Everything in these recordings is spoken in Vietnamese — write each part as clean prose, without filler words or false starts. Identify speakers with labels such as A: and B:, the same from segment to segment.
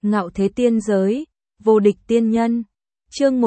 A: Ngạo thế tiên giới, vô địch tiên nhân. Chương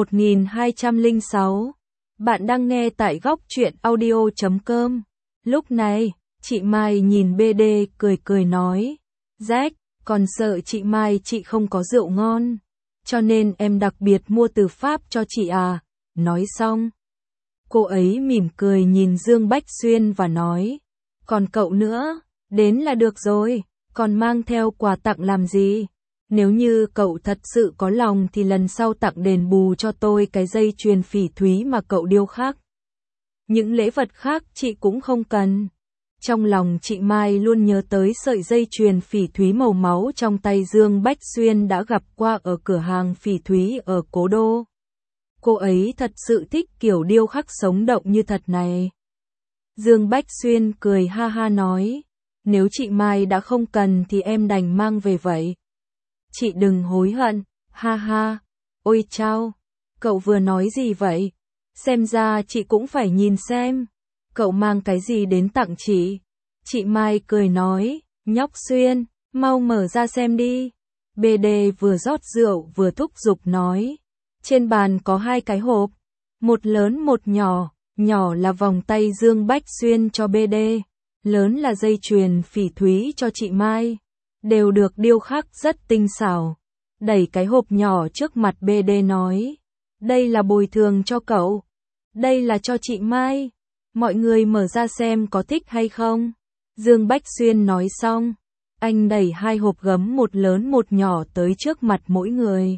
A: 1206. Bạn đang nghe tại góc truyện audio.com. Lúc này, chị Mai nhìn BD cười nói. Jack, còn sợ chị Mai chị không có rượu ngon. Cho nên em đặc biệt mua từ Pháp cho chị à. Nói xong. Cô ấy mỉm cười nhìn Dương Bách Xuyên và nói. Còn cậu nữa, đến là được rồi, còn mang theo quà tặng làm gì? Nếu như cậu thật sự có lòng thì lần sau tặng đền bù cho tôi cái dây chuyền phỉ thúy mà cậu điêu khắc. Những lễ vật khác chị cũng không cần. Trong lòng chị Mai luôn nhớ tới sợi dây chuyền phỉ thúy màu máu trong tay Dương Bách Xuyên đã gặp qua ở cửa hàng phỉ thúy ở Cố Đô. Cô ấy thật sự thích kiểu điêu khắc sống động như thật này. Dương Bách Xuyên cười ha ha nói, nếu chị Mai đã không cần thì em đành mang về vậy. Chị đừng hối hận, ha ha. Ôi chao, cậu vừa nói gì vậy? Xem ra chị cũng phải nhìn xem. Cậu mang cái gì đến tặng chị? Chị Mai cười nói, nhóc Xuyên, mau mở ra xem đi. BD vừa rót rượu vừa thúc giục nói. Trên bàn có hai cái hộp, một lớn một nhỏ, nhỏ là vòng tay Dương Bách Xuyên cho BD, lớn là dây chuyền phỉ thúy cho chị Mai, đều được điêu khắc rất tinh xảo. Đẩy cái hộp nhỏ trước mặt BD nói, đây là bồi thường cho cậu, đây là cho chị Mai, mọi người mở ra xem có thích hay không. Dương Bách Xuyên nói xong, anh đẩy hai hộp gấm một lớn một nhỏ tới trước mặt mỗi người.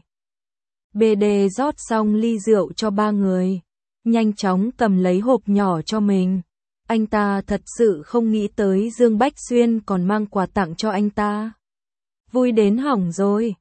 A: BD rót xong ly rượu cho ba người, nhanh chóng cầm lấy hộp nhỏ cho mình. Anh ta thật sự không nghĩ tới Dương Bách Xuyên còn mang quà tặng cho anh ta. Vui đến hỏng rồi,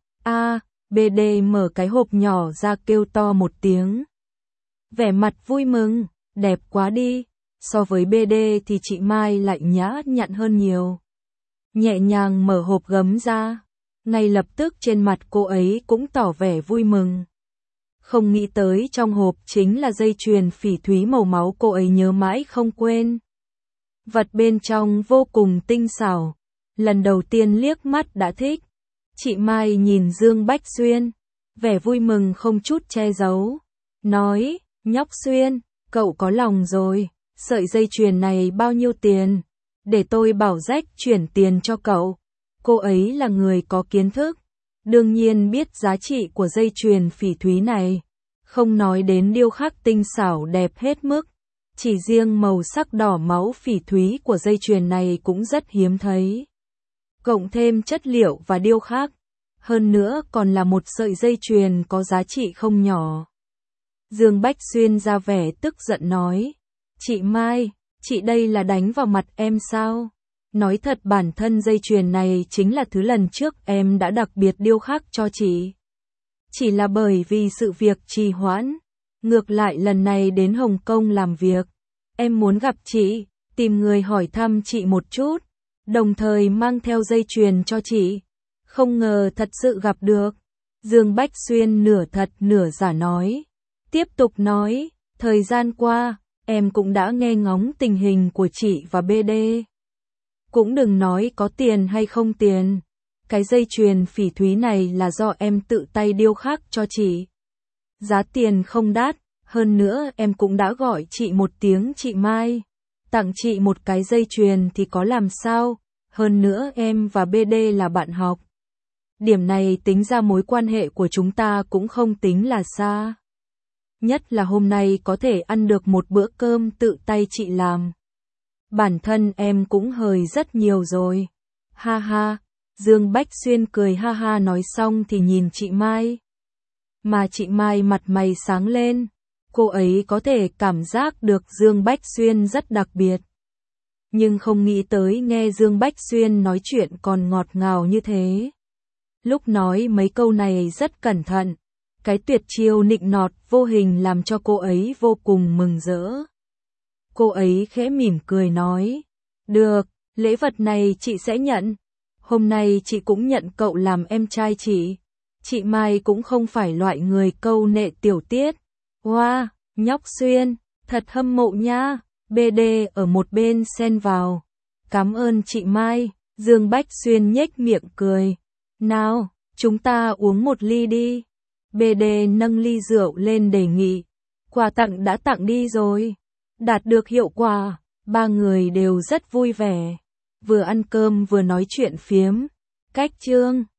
A: BD mở cái hộp nhỏ ra kêu to một tiếng. Vẻ mặt vui mừng, đẹp quá đi, so với BD thì chị Mai lại nhã nhặn hơn nhiều. Nhẹ nhàng mở hộp gấm ra. Ngay lập tức trên mặt cô ấy cũng tỏ vẻ vui mừng. Không nghĩ tới trong hộp chính là dây chuyền phỉ thúy màu máu cô ấy nhớ mãi không quên. Vật bên trong vô cùng tinh xảo. Lần đầu tiên liếc mắt đã thích. Chị Mai nhìn Dương Bách Xuyên, vẻ vui mừng không chút che giấu. Nói, nhóc Xuyên, cậu có lòng rồi, sợi dây chuyền này bao nhiêu tiền? Để tôi bảo Jack chuyển tiền cho cậu. Cô ấy là người có kiến thức, đương nhiên biết giá trị của dây chuyền phỉ thúy này, không nói đến điêu khắc tinh xảo đẹp hết mức, chỉ riêng màu sắc đỏ máu phỉ thúy của dây chuyền này cũng rất hiếm thấy. Cộng thêm chất liệu và điêu khắc, hơn nữa còn là một sợi dây chuyền có giá trị không nhỏ. Dương Bách Xuyên ra vẻ tức giận nói, chị Mai, chị đây là đánh vào mặt em sao? Nói thật bản thân dây chuyền này chính là thứ lần trước em đã đặc biệt điêu khắc cho chị. Chỉ là bởi vì sự việc trì hoãn. Ngược lại lần này đến Hồng Kông làm việc. Em muốn gặp chị, tìm người hỏi thăm chị một chút. Đồng thời mang theo dây chuyền cho chị. Không ngờ thật sự gặp được. Dương Bách Xuyên nửa thật nửa giả nói. Tiếp tục nói, thời gian qua, em cũng đã nghe ngóng tình hình của chị và BD. Cũng đừng nói có tiền hay không tiền. Cái dây chuyền phỉ thúy này là do em tự tay điêu khắc cho chị. Giá tiền không đắt, hơn nữa em cũng đã gọi chị một tiếng chị Mai. Tặng chị một cái dây chuyền thì có làm sao, hơn nữa em và BD là bạn học. Điểm này tính ra mối quan hệ của chúng ta cũng không tính là xa. Nhất là hôm nay có thể ăn được một bữa cơm tự tay chị làm. Bản thân em cũng hời rất nhiều rồi. Ha ha, Dương Bách Xuyên cười ha ha nói xong thì nhìn chị Mai. Mà chị Mai mặt mày sáng lên. Cô ấy có thể cảm giác được Dương Bách Xuyên rất đặc biệt. Nhưng không nghĩ tới nghe Dương Bách Xuyên nói chuyện còn ngọt ngào như thế. Lúc nói mấy câu này rất cẩn thận. Cái tuyệt chiêu nịnh nọt vô hình làm cho cô ấy vô cùng mừng rỡ. Cô ấy khẽ mỉm cười nói, được, lễ vật này chị sẽ nhận. Hôm nay chị cũng nhận cậu làm em trai chị. Chị Mai cũng không phải loại người câu nệ tiểu tiết. Wow, nhóc Xuyên, thật hâm mộ nha. BD ở một bên xen vào. Cảm ơn chị Mai. Dương Bách Xuyên nhếch miệng cười. Nào, chúng ta uống một ly đi. BD nâng ly rượu lên đề nghị. Quà tặng đã tặng đi rồi. Đạt được hiệu quả, ba người đều rất vui vẻ. Vừa ăn cơm vừa nói chuyện phiếm. Cách chương